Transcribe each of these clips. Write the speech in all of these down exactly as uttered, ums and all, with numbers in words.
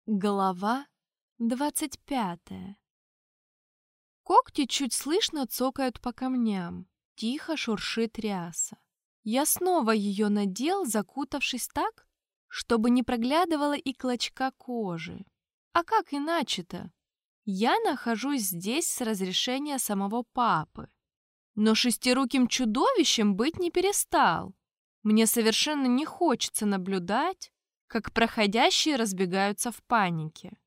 Глава двадцать пятая. Когти чуть слышно цокают по камням, тихо шуршит ряса. Я снова ее надел, закутавшись так, чтобы не проглядывало и клочка кожи. А как иначе-то? Я нахожусь здесь с разрешения самого папы. Но шестируким чудовищем быть не перестал. Мне совершенно не хочется наблюдать, как проходящие разбегаются в панике.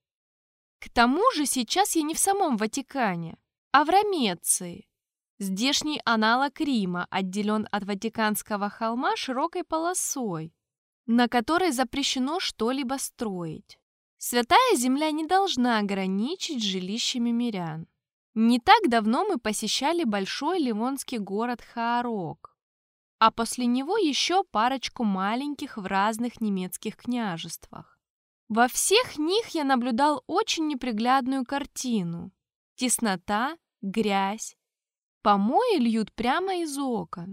К тому же сейчас я не в самом Ватикане, а в Ромеции. Здешний аналог Рима отделен от Ватиканского холма широкой полосой, на которой запрещено что-либо строить. Святая Земля не должна ограничить жилищами мирян. Не так давно мы посещали большой ливонский город Хаарок, а после него еще парочку маленьких в разных немецких княжествах. Во всех них я наблюдал очень неприглядную картину. Теснота, грязь, помои льют прямо из окон.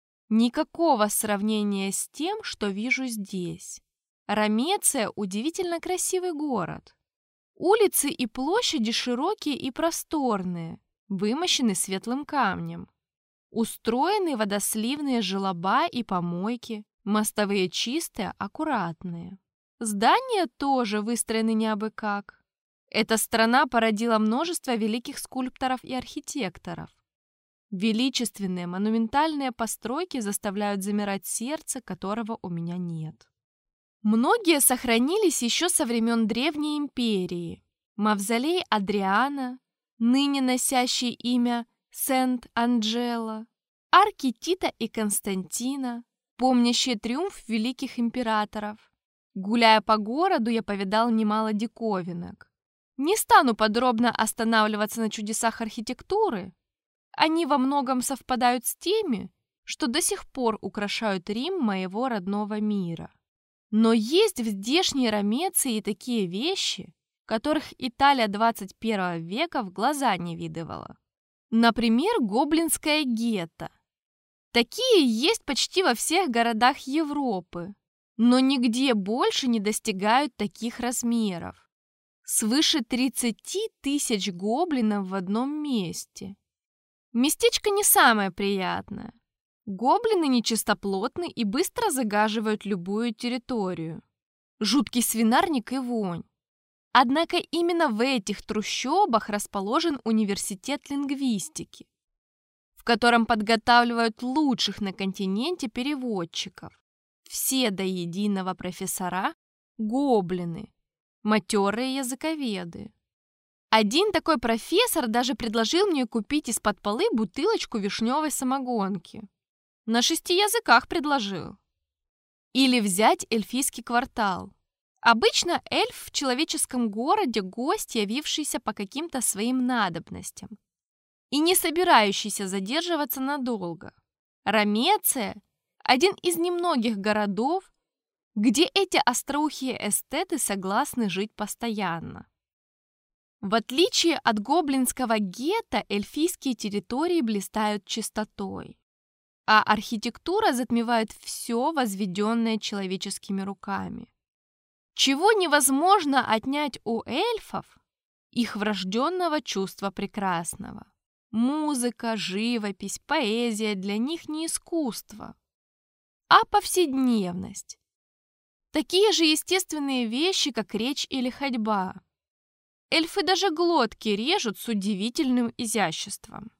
Никакого сравнения с тем, что вижу здесь. Ромеция – удивительно красивый город. Улицы и площади широкие и просторные, вымощены светлым камнем. Устроены водосливные желоба и помойки, мостовые чистые, аккуратные. Здания тоже выстроены не абы как. Эта страна породила множество великих скульпторов и архитекторов. Величественные, монументальные постройки заставляют замирать сердце, которого у меня нет. Многие сохранились еще со времен Древней империи. Мавзолей Адриана, ныне носящий имя Сент-Анджело, арки Тита и Константина, помнящие триумф великих императоров. Гуляя по городу, я повидал немало диковинок. Не стану подробно останавливаться на чудесах архитектуры. Они во многом совпадают с теми, что до сих пор украшают Рим моего родного мира. Но есть в здешней Ромеции и такие вещи, которых Италия двадцать первого века в глаза не видывала. Например, гоблинское гетто. Такие есть почти во всех городах Европы, но нигде больше не достигают таких размеров. Свыше тридцати тысяч гоблинов в одном месте. Местечко не самое приятное. Гоблины нечистоплотны и быстро загаживают любую территорию. Жуткий свинарник и вонь. Однако именно в этих трущобах расположен университет лингвистики, в котором подготавливают лучших на континенте переводчиков. Все до единого профессора – гоблины, матерые языковеды. Один такой профессор даже предложил мне купить из-под полы бутылочку вишневой самогонки. На шести языках предложил. Или взять эльфийский квартал. Обычно эльф в человеческом городе гость, явившийся по каким-то своим надобностям и не собирающийся задерживаться надолго. Ромеция – один из немногих городов, где эти остроухие эстеты согласны жить постоянно. В отличие от гоблинского гетто, эльфийские территории блистают чистотой, а архитектура затмевает все, возведенное человеческими руками. Чего невозможно отнять у эльфов – их врожденного чувства прекрасного. Музыка, живопись, поэзия для них не искусство, а повседневность. Такие же естественные вещи, как речь или ходьба. Эльфы даже глотки режут с удивительным изяществом.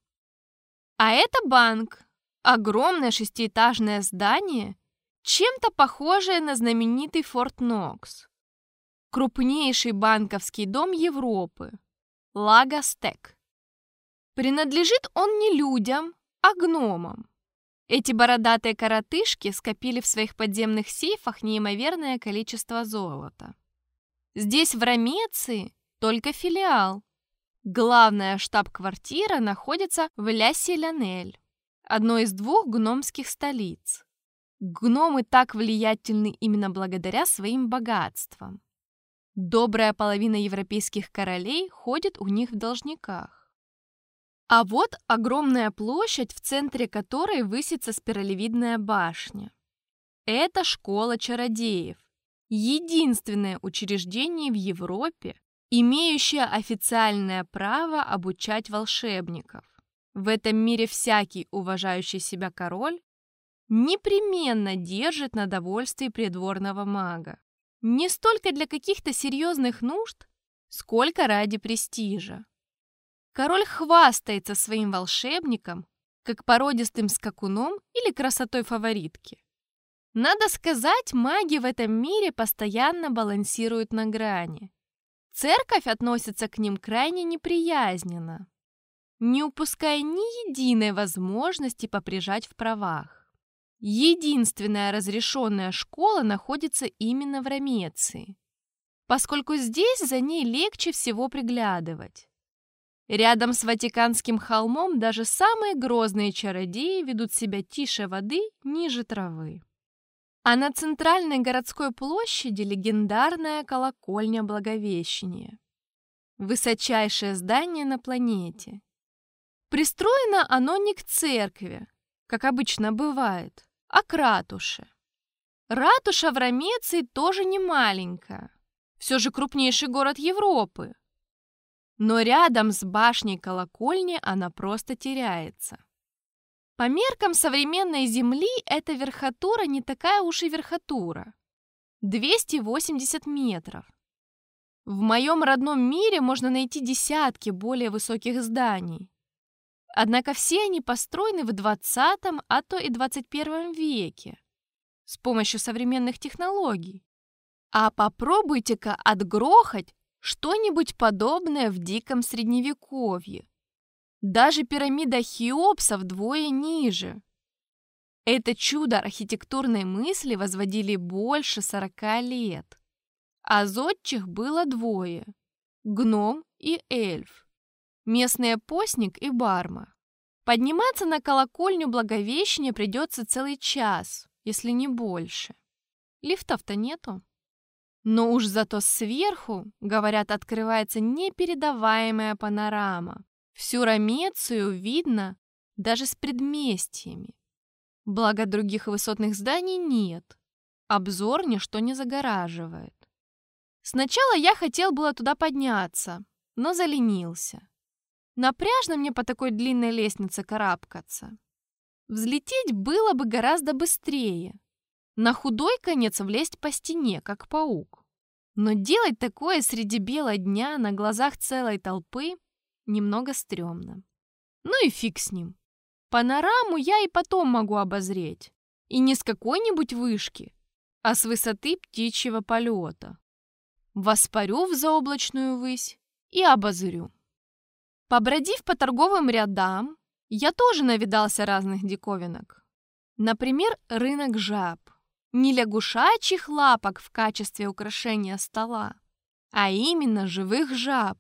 А это банк, огромное шестиэтажное здание, чем-то похожее на знаменитый Форт Нокс. Крупнейший банковский дом Европы – Лагостек. Принадлежит он не людям, а гномам. Эти бородатые коротышки скопили в своих подземных сейфах неимоверное количество золота. Здесь, в Ромеции, только филиал. Главная штаб-квартира находится в Ля-Селянель, одной из двух гномских столиц. Гномы так влиятельны именно благодаря своим богатствам. Добрая половина европейских королей ходит у них в должниках. А вот огромная площадь, в центре которой высится спиралевидная башня. Это школа чародеев, Единственное учреждение в Европе, имеющее официальное право обучать волшебников. В этом мире всякий уважающий себя король непременно держит на довольстве придворного мага. Не столько для каких-то серьезных нужд, сколько ради престижа. Король хвастается своим волшебником, как породистым скакуном или красотой фаворитки. Надо сказать, маги в этом мире постоянно балансируют на грани. Церковь относится к ним крайне неприязненно, не упуская ни единой возможности поприжать в правах. Единственная разрешенная школа находится именно в Ромеции, поскольку здесь за ней легче всего приглядывать. Рядом с Ватиканским холмом даже самые грозные чародеи ведут себя тише воды, ниже травы. А на центральной городской площади легендарная колокольня Благовещения. Высочайшее здание на планете. Пристроено оно не к церкви, как обычно бывает, а к ратуше. Ратуша в Ромеции тоже не маленькая, все же крупнейший город Европы. Но рядом с башней колокольни она просто теряется. По меркам современной Земли эта верхотура не такая уж и верхотура. двести восемьдесят метров. В моем родном мире можно найти десятки более высоких зданий. Однако все они построены в двадцатом, а то и двадцать первом веке с помощью современных технологий. А попробуйте-ка отгрохать что-нибудь подобное в диком средневековье. Даже пирамида Хеопса вдвое ниже. Это чудо архитектурной мысли возводили больше сорока лет. А зодчих было двое – гном и эльф. Местный постник и барма. Подниматься на колокольню Благовещения придется целый час, если не больше. Лифтов-то нету. Но уж зато сверху, говорят, открывается непередаваемая панорама. Всю Ромецию видно даже с предместьями. Благо других высотных зданий нет. Обзор ничто не загораживает. Сначала я хотел было туда подняться, но заленился. Напряжно мне по такой длинной лестнице карабкаться. Взлететь было бы гораздо быстрее. На худой конец влезть по стене, как паук. Но делать такое среди бела дня на глазах целой толпы немного стрёмно. Ну и фиг с ним. Панораму я и потом могу обозреть. И не с какой-нибудь вышки, а с высоты птичьего полета. Воспарю в заоблачную высь и обозрю. Побродив по торговым рядам, я тоже навидался разных диковинок. Например, рынок жаб. Не лягушачьих лапок в качестве украшения стола, а именно живых жаб.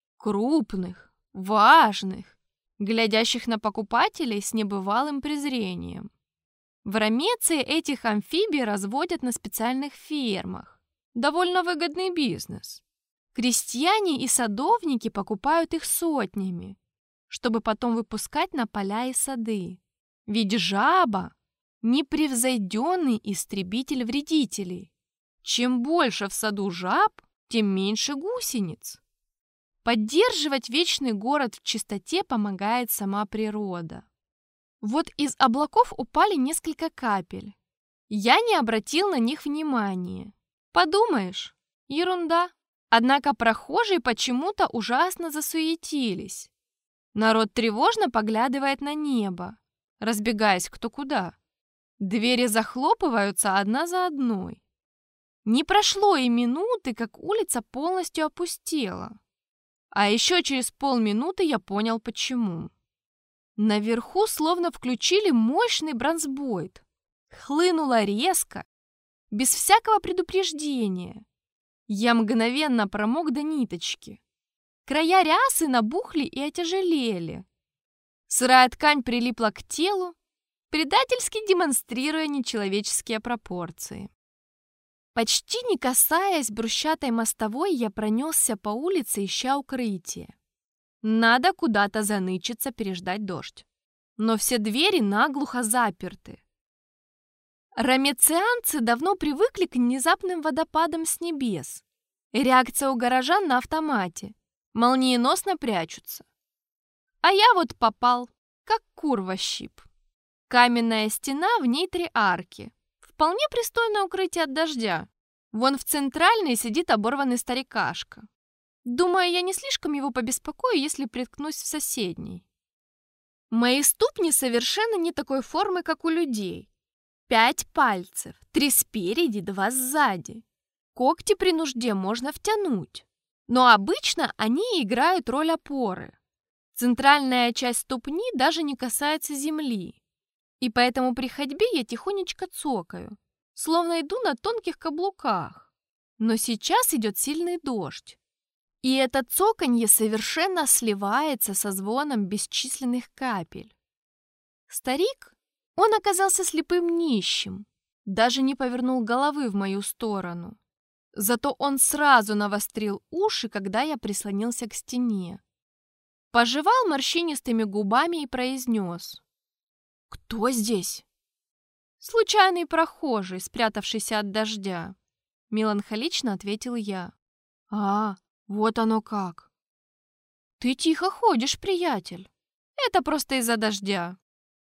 Крупных, важных, глядящих на покупателей с небывалым презрением. В Ромеции этих амфибий разводят на специальных фермах. Довольно выгодный бизнес. Крестьяне и садовники покупают их сотнями, чтобы потом выпускать на поля и сады. Ведь жаба – непревзойденный истребитель вредителей. Чем больше в саду жаб, тем меньше гусениц. Поддерживать вечный город в чистоте помогает сама природа. Вот из облаков упали несколько капель. Я не обратил на них внимания. Подумаешь, ерунда. Однако прохожие почему-то ужасно засуетились. Народ тревожно поглядывает на небо, разбегаясь кто куда. Двери захлопываются одна за одной. Не прошло и минуты, как улица полностью опустела. А еще через полминуты я понял, почему. Наверху словно включили мощный бронзбойт. Хлынуло резко, без всякого предупреждения. Я мгновенно промок до ниточки. Края рясы набухли и отяжелели. Сырая ткань прилипла к телу, предательски демонстрируя нечеловеческие пропорции. Почти не касаясь брусчатой мостовой, я пронесся по улице, ища укрытие. Надо куда-то занычиться, переждать дождь. Но все двери наглухо заперты. Ромецианцы давно привыкли к внезапным водопадам с небес. Реакция у горожан на автомате. Молниеносно прячутся. А я вот попал, как кур во щип. Каменная стена, в ней три арки. Вполне пристойное укрытие от дождя. Вон в центральной сидит оборванный старикашка. Думаю, я не слишком его побеспокою, если приткнусь в соседней. Мои ступни совершенно не такой формы, как у людей. Пять пальцев, три спереди, два сзади. Когти при нужде можно втянуть, но обычно они играют роль опоры. Центральная часть ступни даже не касается земли, и поэтому при ходьбе я тихонечко цокаю, словно иду на тонких каблуках. Но сейчас идет сильный дождь, и это цоканье совершенно сливается со звоном бесчисленных капель. Старик, он оказался слепым нищим, даже не повернул головы в мою сторону. Зато он сразу навострил уши, когда я прислонился к стене. Пожевал морщинистыми губами и произнес: «Кто здесь?» «Случайный прохожий, спрятавшийся от дождя», — меланхолично ответил я. «А, вот оно как!» «Ты тихо ходишь, приятель. Это просто из-за дождя.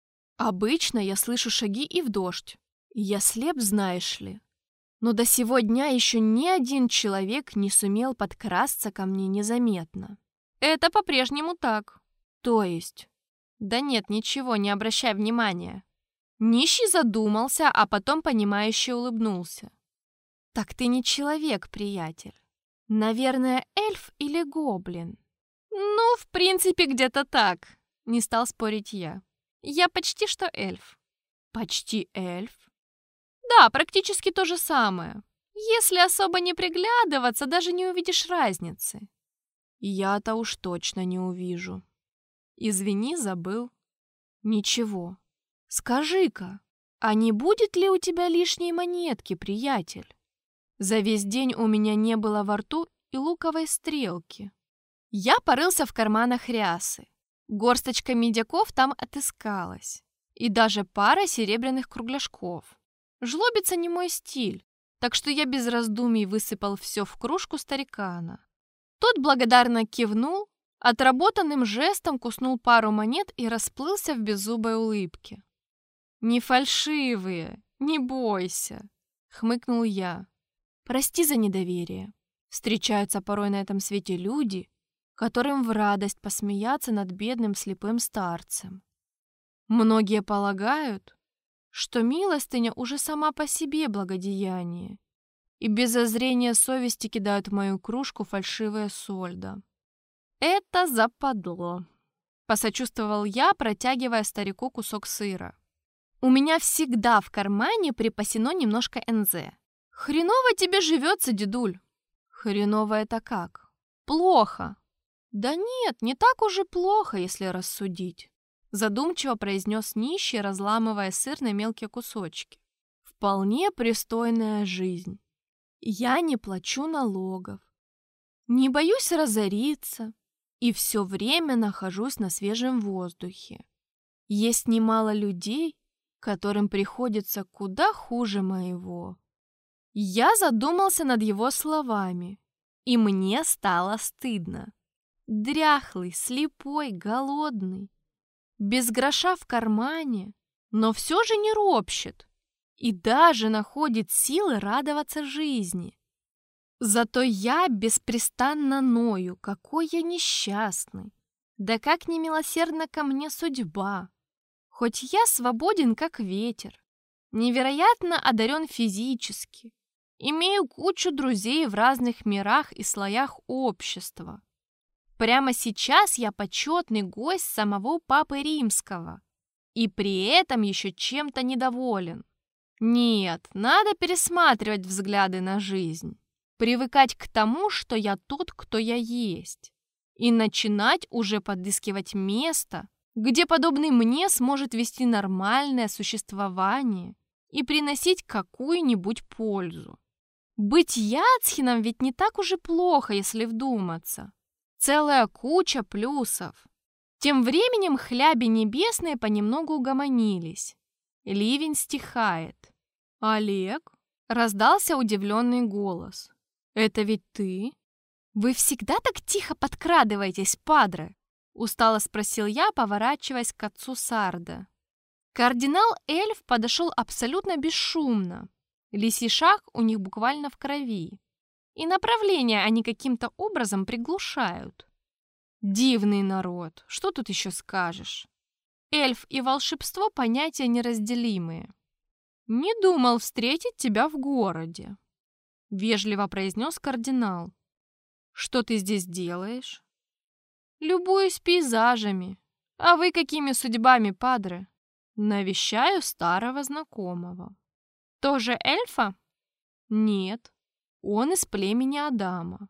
Обычно я слышу шаги и в дождь. Я слеп, знаешь ли. Но до сего дня еще ни один человек не сумел подкрасться ко мне незаметно. Это по-прежнему так. То есть? Да нет, ничего, не обращай внимания». Нищий задумался, а потом понимающе улыбнулся. «Так ты не человек, приятель. Наверное, эльф или гоблин?» «Ну, в принципе, где-то так», — не стал спорить я. «Я почти что эльф». «Почти эльф?» «Да, практически то же самое. Если особо не приглядываться, даже не увидишь разницы». «Я-то уж точно не увижу». «Извини, забыл». «Ничего. Скажи-ка, а не будет ли у тебя лишней монетки, приятель? За весь день у меня не было во рту и луковой стрелки». Я порылся в карманах рясы. Горсточка медяков там отыскалась. И даже пара серебряных кругляшков. Жлобиться не мой стиль, так что я без раздумий высыпал все в кружку старикана. Тот благодарно кивнул, отработанным жестом куснул пару монет и расплылся в беззубой улыбке. «Не фальшивые, не бойся», — хмыкнул я. «Прости за недоверие. Встречаются порой на этом свете люди, которым в радость посмеяться над бедным слепым старцем. Многие полагают, что милостыня уже сама по себе благодеяние, и без зазрения совести кидают в мою кружку фальшивое сольдо». «Это западло», — посочувствовал я, протягивая старику кусок сыра. «У меня всегда в кармане припасено немножко эн зэ. Хреново тебе живется, дедуль». «Хреново это как? Плохо». «Да нет, не так уж и плохо, если рассудить», — задумчиво произнес нищий, разламывая сыр на мелкие кусочки. «Вполне пристойная жизнь. Я не плачу налогов, не боюсь разориться и все время нахожусь на свежем воздухе. Есть немало людей, которым приходится куда хуже моего». Я задумался над его словами, и мне стало стыдно. Дряхлый, слепой, голодный, без гроша в кармане, но все же не ропщет и даже находит силы радоваться жизни. Зато я беспрестанно ною, какой я несчастный, да как немилосердна ко мне судьба. Хоть я свободен, как ветер, невероятно одарен физически, имею кучу друзей в разных мирах и слоях общества. Прямо сейчас я почетный гость самого Папы Римского и при этом еще чем-то недоволен. Нет, надо пересматривать взгляды на жизнь, привыкать к тому, что я тот, кто я есть, и начинать уже подыскивать место, где подобный мне сможет вести нормальное существование и приносить какую-нибудь пользу. Быть яцхином ведь не так уж и плохо, если вдуматься. Целая куча плюсов. Тем временем хляби небесные понемногу угомонились. Ливень стихает. «Олег?» — раздался удивленный голос. «Это ведь ты?» «Вы всегда так тихо подкрадываетесь, падре?» — устало спросил я, поворачиваясь к отцу Сарда. Кардинал-эльф подошел абсолютно бесшумно. Лисий шаг у них буквально в крови. И направление они каким-то образом приглушают. Дивный народ, что тут еще скажешь? Эльф и волшебство — понятия неразделимые. «Не думал встретить тебя в городе», — вежливо произнес кардинал. «Что ты здесь делаешь?» «Любуюсь пейзажами. А вы какими судьбами, падре?» «Навещаю старого знакомого». «Тоже эльфа?» «Нет, он из племени Адама.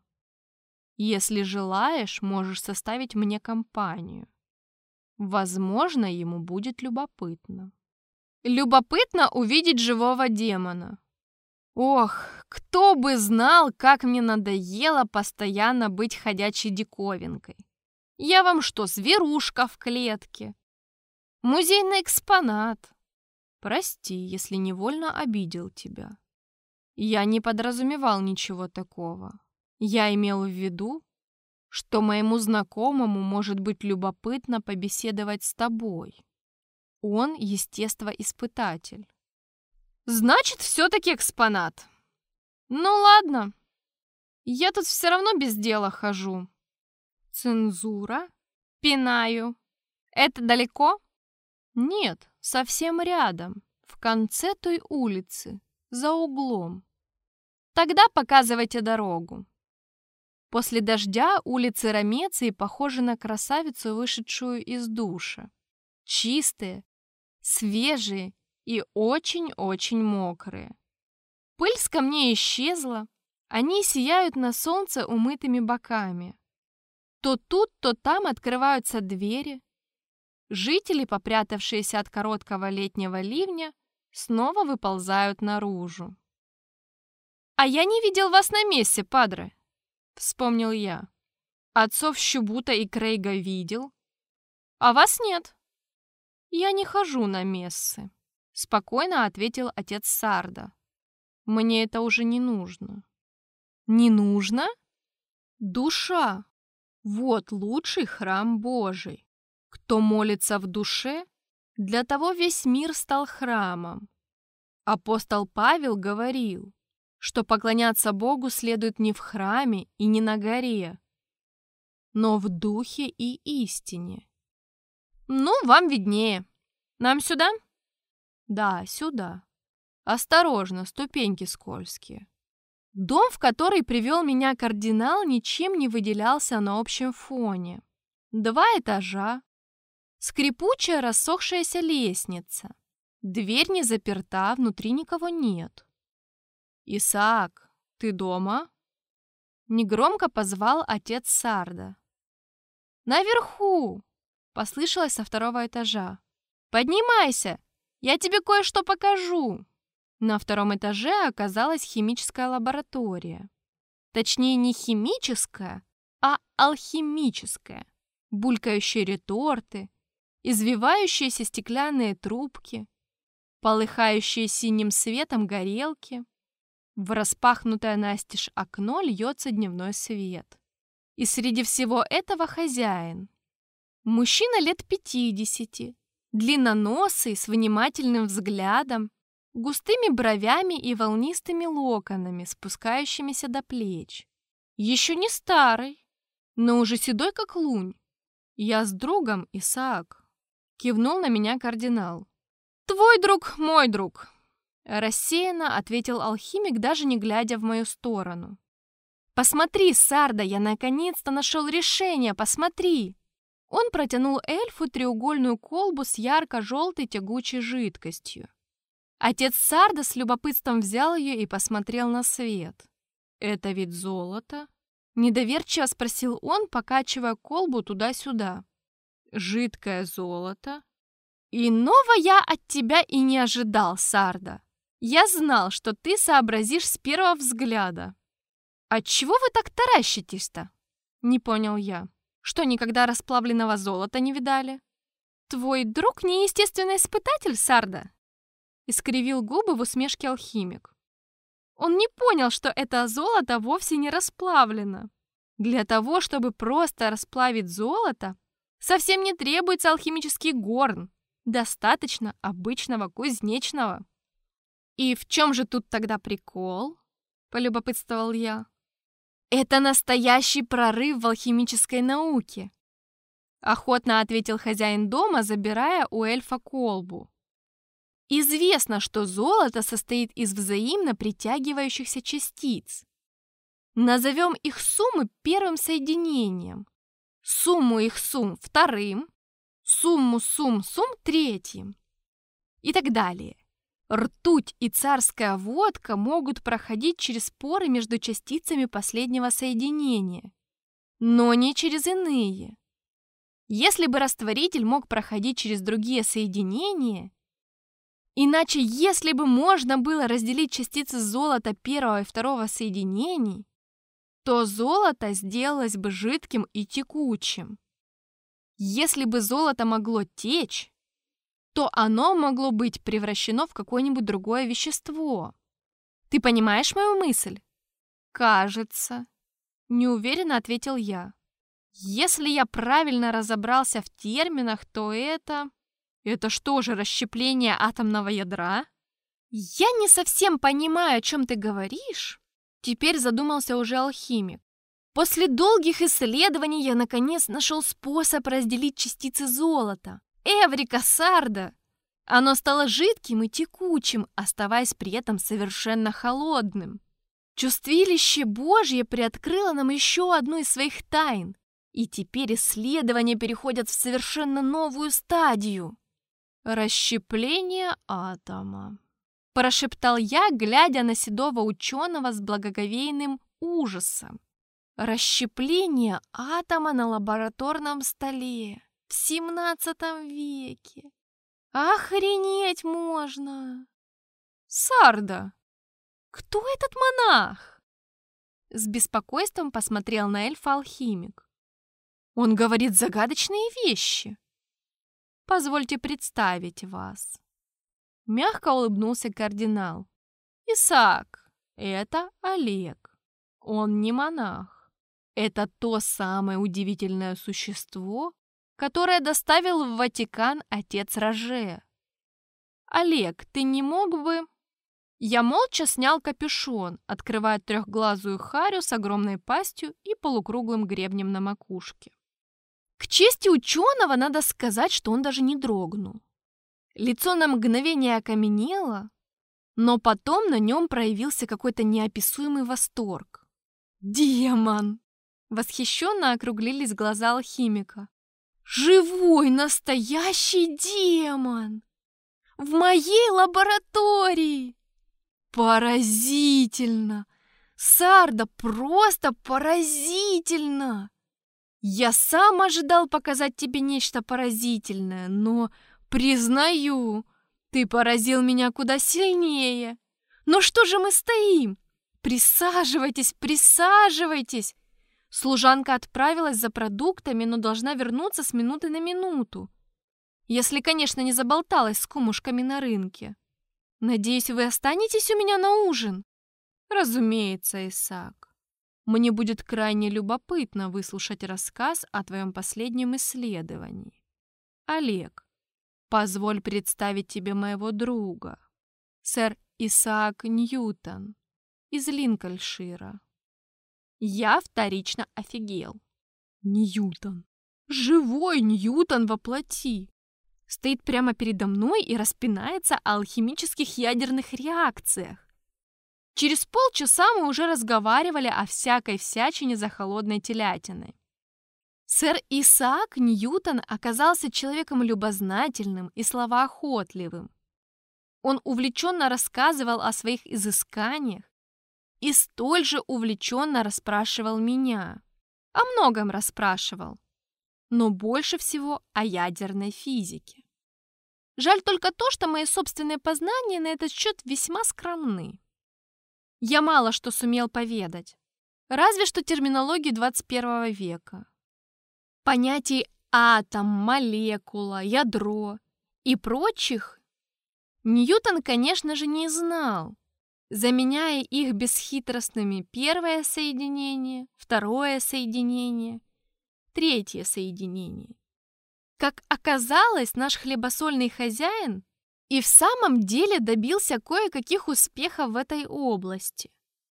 Если желаешь, можешь составить мне компанию. Возможно, ему будет любопытно». «Любопытно увидеть живого демона. Ох, кто бы знал, как мне надоело постоянно быть ходячей диковинкой. Я вам что, зверушка в клетке? Музейный экспонат? Прости, если невольно обидел тебя. Я не подразумевал ничего такого. Я имел в виду, что моему знакомому может быть любопытно побеседовать с тобой. Он естествоиспытатель». «Значит, все-таки экспонат. Ну ладно, я тут все равно без дела хожу». «Цензура?» «Пинаю. Это далеко?» «Нет, совсем рядом, в конце той улицы, за углом». «Тогда показывайте дорогу». После дождя улицы Ромеции похожи на красавицу, вышедшую из душа. Чистые, свежие и очень-очень мокрые. Пыль с камней исчезла, они сияют на солнце умытыми боками. То тут, то там открываются двери. Жители, попрятавшиеся от короткого летнего ливня, снова выползают наружу. «А я не видел вас на мессе, падре», — вспомнил я. «Отцов Щубута и Крейга видел, а вас нет». «Я не хожу на мессы», — спокойно ответил отец Сарда. «Мне это уже не нужно». «Не нужно?» «Душа. Вот лучший храм Божий. Кто молится в душе, для того весь мир стал храмом. Апостол Павел говорил, что поклоняться Богу следует не в храме и не на горе, но в духе и истине». «Ну, вам виднее. Нам сюда?» «Да, сюда. Осторожно, ступеньки скользкие». Дом, в который привел меня кардинал, ничем не выделялся на общем фоне. Два этажа, скрипучая рассохшаяся лестница, дверь не заперта, внутри никого нет. «Исаак, ты дома?» Негромко позвал отец Сарда. «Наверху!» — послышалось со второго этажа. «Поднимайся, я тебе кое-что покажу». На втором этаже оказалась химическая лаборатория. Точнее, не химическая, а алхимическая. Булькающие реторты, извивающиеся стеклянные трубки, полыхающие синим светом горелки. В распахнутое настежь окно льется дневной свет. И среди всего этого хозяин. Мужчина лет пятидесяти, длинноносый, с внимательным взглядом, густыми бровями и волнистыми локонами, спускающимися до плеч. Еще не старый, но уже седой, как лунь. «Я с другом, Исаак», — кивнул на меня кардинал. «Твой друг, мой друг», — рассеянно ответил алхимик, даже не глядя в мою сторону. «Посмотри, Сарда, я наконец-то нашел решение, посмотри!» Он протянул эльфу треугольную колбу с ярко-желтой тягучей жидкостью. Отец Сарда с любопытством взял ее и посмотрел на свет. «Это ведь золото?» — недоверчиво спросил он, покачивая колбу туда-сюда. «Жидкое золото?» «Иного я от тебя и не ожидал, Сарда. Я знал, что ты сообразишь с первого взгляда». «Отчего вы так таращитесь-то?» — не понял я. «Что, никогда расплавленного золота не видали?» «Твой друг неестественный испытатель, Сарда?» — искривил губы в усмешке алхимик. Он не понял, что это золото вовсе не расплавлено. Для того, чтобы просто расплавить золото, совсем не требуется алхимический горн. Достаточно обычного кузнечного. «И в чем же тут тогда прикол?» — полюбопытствовал я. «Это настоящий прорыв в алхимической науке», — охотно ответил хозяин дома, забирая у эльфа колбу. «Известно, что золото состоит из взаимно притягивающихся частиц. Назовем их суммы первым соединением, сумму их сумм вторым, сумму сумм сумм третьим и так далее. Ртуть и царская водка могут проходить через поры между частицами последнего соединения, но не через иные. Если бы растворитель мог проходить через другие соединения, иначе если бы можно было разделить частицы золота первого и второго соединений, то золото сделалось бы жидким и текучим. Если бы золото могло течь, то оно могло быть превращено в какое-нибудь другое вещество. Ты понимаешь мою мысль? Кажется, неуверенно ответил я. Если я правильно разобрался в терминах, то это... Это что же, расщепление атомного ядра? Я не совсем понимаю, о чем ты говоришь. Теперь задумался уже алхимик. После долгих исследований я наконец нашел способ разделить частицы золота. Эврика Сарда! Оно стало жидким и текучим, оставаясь при этом совершенно холодным. Чувствилище Божье приоткрыло нам еще одну из своих тайн, и теперь исследования переходят в совершенно новую стадию. «Расщепление атома», — прошептал я, глядя на седого ученого с благоговейным ужасом. «Расщепление атома на лабораторном столе в семнадцатом веке. Охренеть можно!» «Сарда, кто этот монах?» С беспокойством посмотрел на эльфа-алхимик. «Он говорит загадочные вещи. Позвольте представить вас». Мягко улыбнулся кардинал. «Исаак, это Олег. Он не монах. Это то самое удивительное существо, которое доставил в Ватикан отец Роже. Олег, ты не мог бы...» Я молча снял капюшон, открывая трехглазую харю с огромной пастью и полукруглым гребнем на макушке. К чести ученого надо сказать, что он даже не дрогнул. Лицо на мгновение окаменело, но потом на нем проявился какой-то неописуемый восторг. «Демон!» — восхищенно округлились глаза алхимика. «Живой, настоящий демон! В моей лаборатории! Поразительно! Сарда, просто поразительно! Я сам ожидал показать тебе нечто поразительное, но, признаю, ты поразил меня куда сильнее. Но что же мы стоим? Присаживайтесь, присаживайтесь!» Служанка отправилась за продуктами, но должна вернуться с минуты на минуту. Если, конечно, не заболталась с кумушками на рынке. Надеюсь, вы останетесь у меня на ужин? Разумеется, Исаак. Мне будет крайне любопытно выслушать рассказ о твоем последнем исследовании. Олег, позволь представить тебе моего друга, сэр Исаак Ньютон из Линкольншира. Я вторично офигел. Ньютон. Живой Ньютон во плоти. Стоит прямо передо мной и распинается о алхимических ядерных реакциях. Через полчаса мы уже разговаривали о всякой всячине за холодной телятиной. Сэр Исаак Ньютон оказался человеком любознательным и словоохотливым. Он увлеченно рассказывал о своих изысканиях и столь же увлеченно расспрашивал меня. О многом расспрашивал, но больше всего о ядерной физике. Жаль только то, что мои собственные познания на этот счет весьма скромны. Я мало что сумел поведать, разве что терминологию двадцать первого века. Понятий атом, молекула, ядро и прочих Ньютон, конечно же, не знал, заменяя их бесхитростными первое соединение, второе соединение, третье соединение. Как оказалось, наш хлебосольный хозяин и в самом деле добился кое-каких успехов в этой области.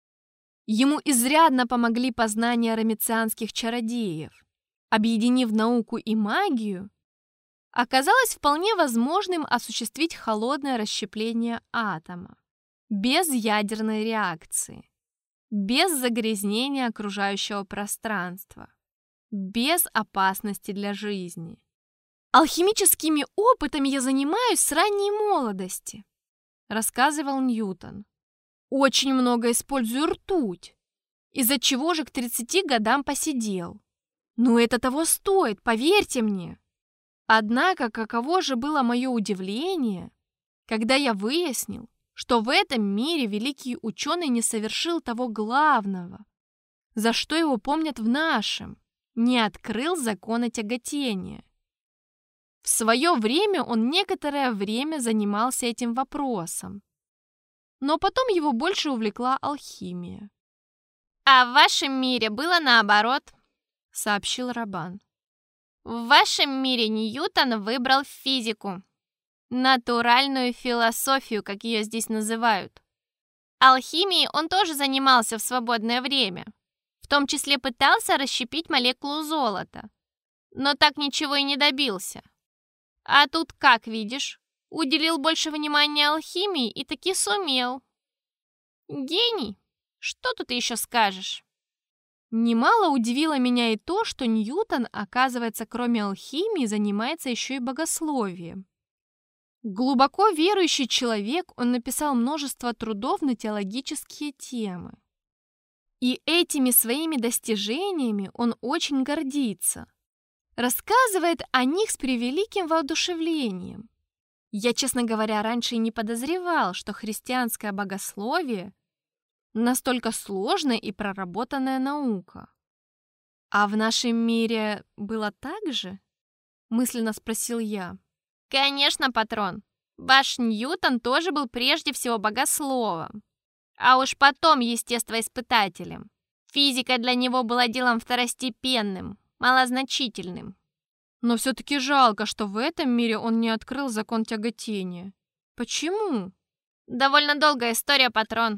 Ему изрядно помогли познания рамицианских чародеев. Объединив науку и магию, оказалось вполне возможным осуществить холодное расщепление атома, без ядерной реакции, без загрязнения окружающего пространства, без опасности для жизни. «Алхимическими опытами я занимаюсь с ранней молодости», — рассказывал Ньютон. «Очень много использую ртуть, из-за чего же к тридцати годам посидел. Но это того стоит, поверьте мне». Однако, каково же было мое удивление, когда я выяснил, что в этом мире великий ученый не совершил того главного, за что его помнят в нашем, не открыл законы тяготения. В свое время он некоторое время занимался этим вопросом, но потом его больше увлекла алхимия. «А в вашем мире было наоборот», — сообщил Рабан. «В вашем мире Ньютон выбрал физику, натуральную философию, как ее здесь называют. Алхимией он тоже занимался в свободное время, в том числе пытался расщепить молекулу золота, но так ничего и не добился. А тут, как видишь, уделил больше внимания алхимии и таки сумел. Гений, что тут еще скажешь?» Немало удивило меня и то, что Ньютон, оказывается, кроме алхимии, занимается еще и богословием. Глубоко верующий человек, он написал множество трудов на теологические темы. И этими своими достижениями он очень гордится. Рассказывает о них с превеликим воодушевлением. Я, честно говоря, раньше и не подозревал, что христианское богословие настолько сложная и проработанная наука. А в нашем мире было так же? Мысленно спросил я. Конечно, патрон. Ваш Ньютон тоже был прежде всего богословом, а уж потом естествоиспытателем. Физика для него была делом второстепенным, малозначительным. Но все-таки жалко, что в этом мире он не открыл закон тяготения. Почему? Довольно долгая история, патрон.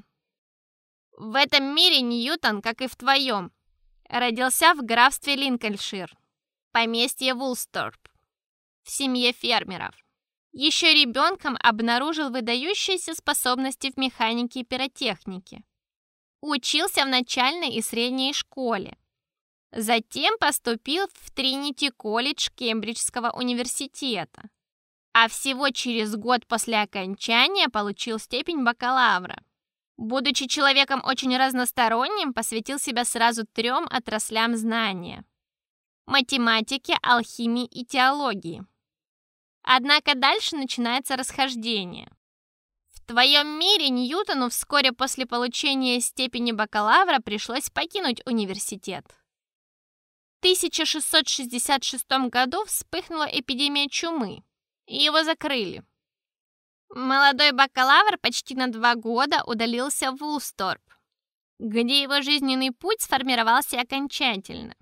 В этом мире Ньютон, как и в твоем, родился в графстве Линкольншир, поместье Вулсторп, в семье фермеров. Еще ребенком обнаружил выдающиеся способности в механике и пиротехнике. Учился в начальной и средней школе. Затем поступил в Тринити-колледж Кембриджского университета. А всего через год после окончания получил степень бакалавра. Будучи человеком очень разносторонним, посвятил себя сразу трем отраслям знания – математике, алхимии и теологии. Однако дальше начинается расхождение. В твоем мире Ньютону вскоре после получения степени бакалавра пришлось покинуть университет. В тысяча шестьсот шестьдесят шестом году вспыхнула эпидемия чумы, и его закрыли. Молодой бакалавр почти на два года удалился в Вулсторп, где его жизненный путь сформировался окончательно.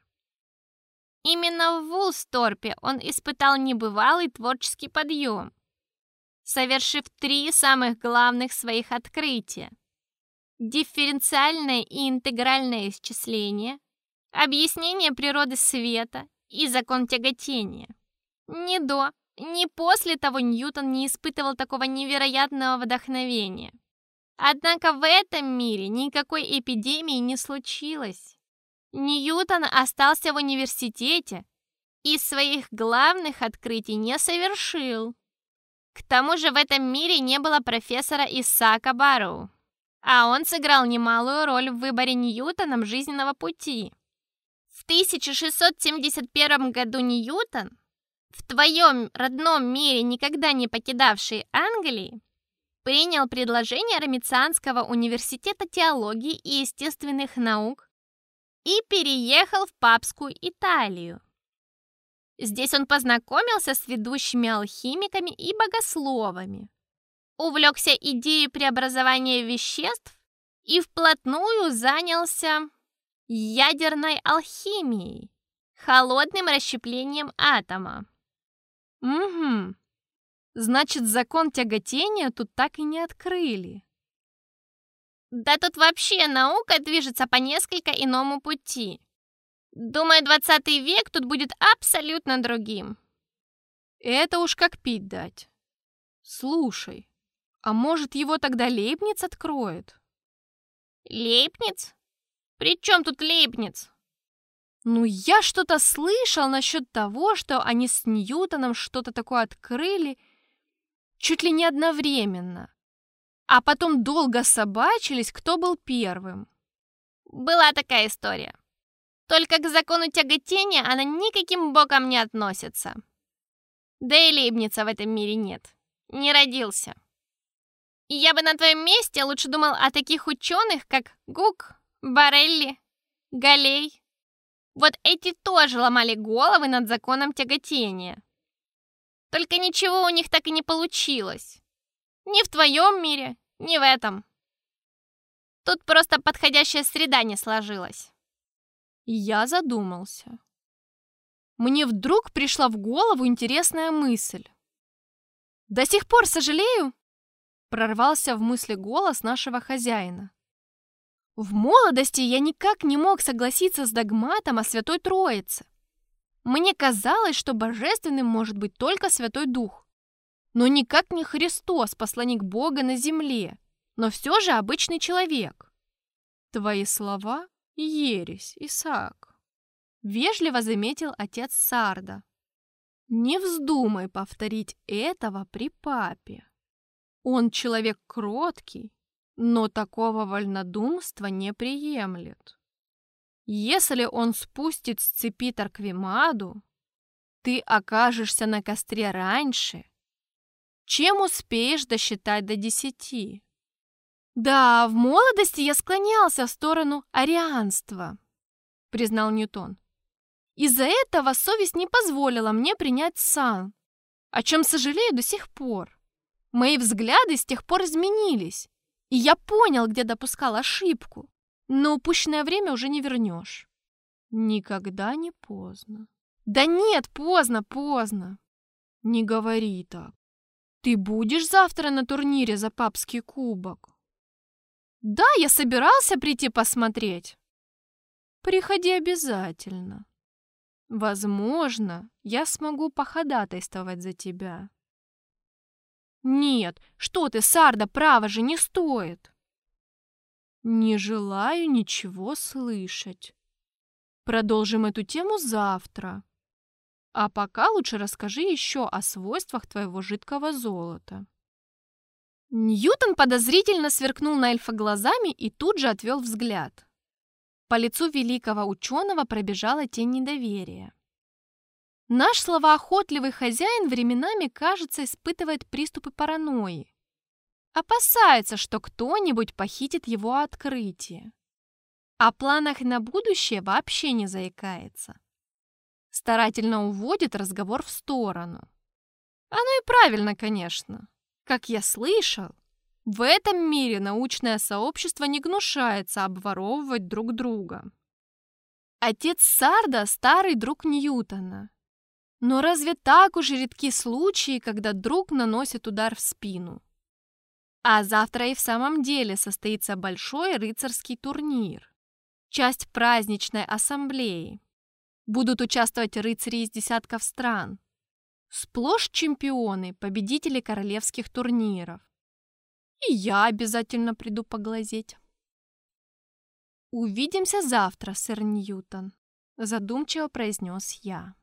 Именно в Вулсторпе он испытал небывалый творческий подъем, совершив три самых главных своих открытия: дифференциальное и интегральное исчисление, объяснение природы света и закон тяготения. Ни до, ни после того Ньютон не испытывал такого невероятного вдохновения. Однако в этом мире никакой эпидемии не случилось. Ньютон остался в университете и своих главных открытий не совершил. К тому же в этом мире не было профессора Исаака Барроу, а он сыграл немалую роль в выборе Ньютоном жизненного пути. В тысяча шестьсот семьдесят первом году Ньютон, в твоем родном мире, никогда не покидавший Англии, принял предложение Рамицианского университета теологии и естественных наук и переехал в папскую Италию. Здесь он познакомился с ведущими алхимиками и богословами. увлекся идеей преобразования веществ и вплотную занялся ядерной алхимией, холодным расщеплением атома. Угу. Значит, закон тяготения тут так и не открыли. Да тут вообще наука движется по несколько иному пути. Думаю, двадцатый век тут будет абсолютно другим. Это уж как пить дать. Слушай, а может, его тогда Лейбниц откроет? Лейбниц? При чем тут Лейбниц? Ну, я что-то слышал насчет того, что они с Ньютоном что-то такое открыли чуть ли не одновременно, а потом долго собачились, кто был первым. Была такая история. Только к закону тяготения она никаким боком не относится. Да и Лейбница в этом мире нет. Не родился. И я бы на твоем месте лучше думал о таких ученых, как Гук, Борелли, Галлей. Вот эти тоже ломали головы над законом тяготения. Только ничего у них так и не получилось. Ни в твоем мире, ни в этом. Тут просто подходящая среда не сложилась. Я задумался. Мне вдруг пришла в голову интересная мысль. «До сих пор сожалею!» — прорвался в мысли голос нашего хозяина. «В молодости я никак не мог согласиться с догматом о Святой Троице. Мне казалось, что божественным может быть только Святой Дух, но никак не Христос, посланник Бога на земле, но все же обычный человек». «Твои слова — ересь, Исаак», — вежливо заметил отец Сарда. «Не вздумай повторить этого при папе. Он человек кроткий, но такого вольнодумства не приемлет. Если он спустит с цепи Тарквимаду, ты окажешься на костре раньше, чем успеешь досчитать до десяти». «Да, в молодости я склонялся в сторону арианства», — признал Ньютон. «Из-за этого совесть не позволила мне принять сан, о чем сожалею до сих пор. Мои взгляды с тех пор изменились, и я понял, где допускал ошибку, но упущенное время уже не вернешь». «Никогда не поздно». «Да нет, поздно, поздно». «Не говори так. Ты будешь завтра на турнире за папский кубок?» «Да, я собирался прийти посмотреть». «Приходи обязательно. Возможно, я смогу походатайствовать за тебя». «Нет, что ты, Сарда, право же, не стоит». «Не желаю ничего слышать. Продолжим эту тему завтра. А пока лучше расскажи еще о свойствах твоего жидкого золота». Ньютон подозрительно сверкнул на эльфа глазами и тут же отвел взгляд. По лицу великого ученого пробежала тень недоверия. Наш словоохотливый хозяин временами, кажется, испытывает приступы паранойи. Опасается, что кто-нибудь похитит его открытие. О планах на будущее вообще не заикается. Старательно уводит разговор в сторону. Оно и правильно, конечно. Как я слышал, в этом мире научное сообщество не гнушается обворовывать друг друга. Отец Сарда – старый друг Ньютона. Но разве так уж редки случаи, когда друг наносит удар в спину? А завтра и в самом деле состоится большой рыцарский турнир, часть праздничной ассамблеи. Будут участвовать рыцари из десятков стран. Сплошь чемпионы, победители королевских турниров. И я обязательно приду поглазеть. «Увидимся завтра, сэр Ньютон», — задумчиво произнес я.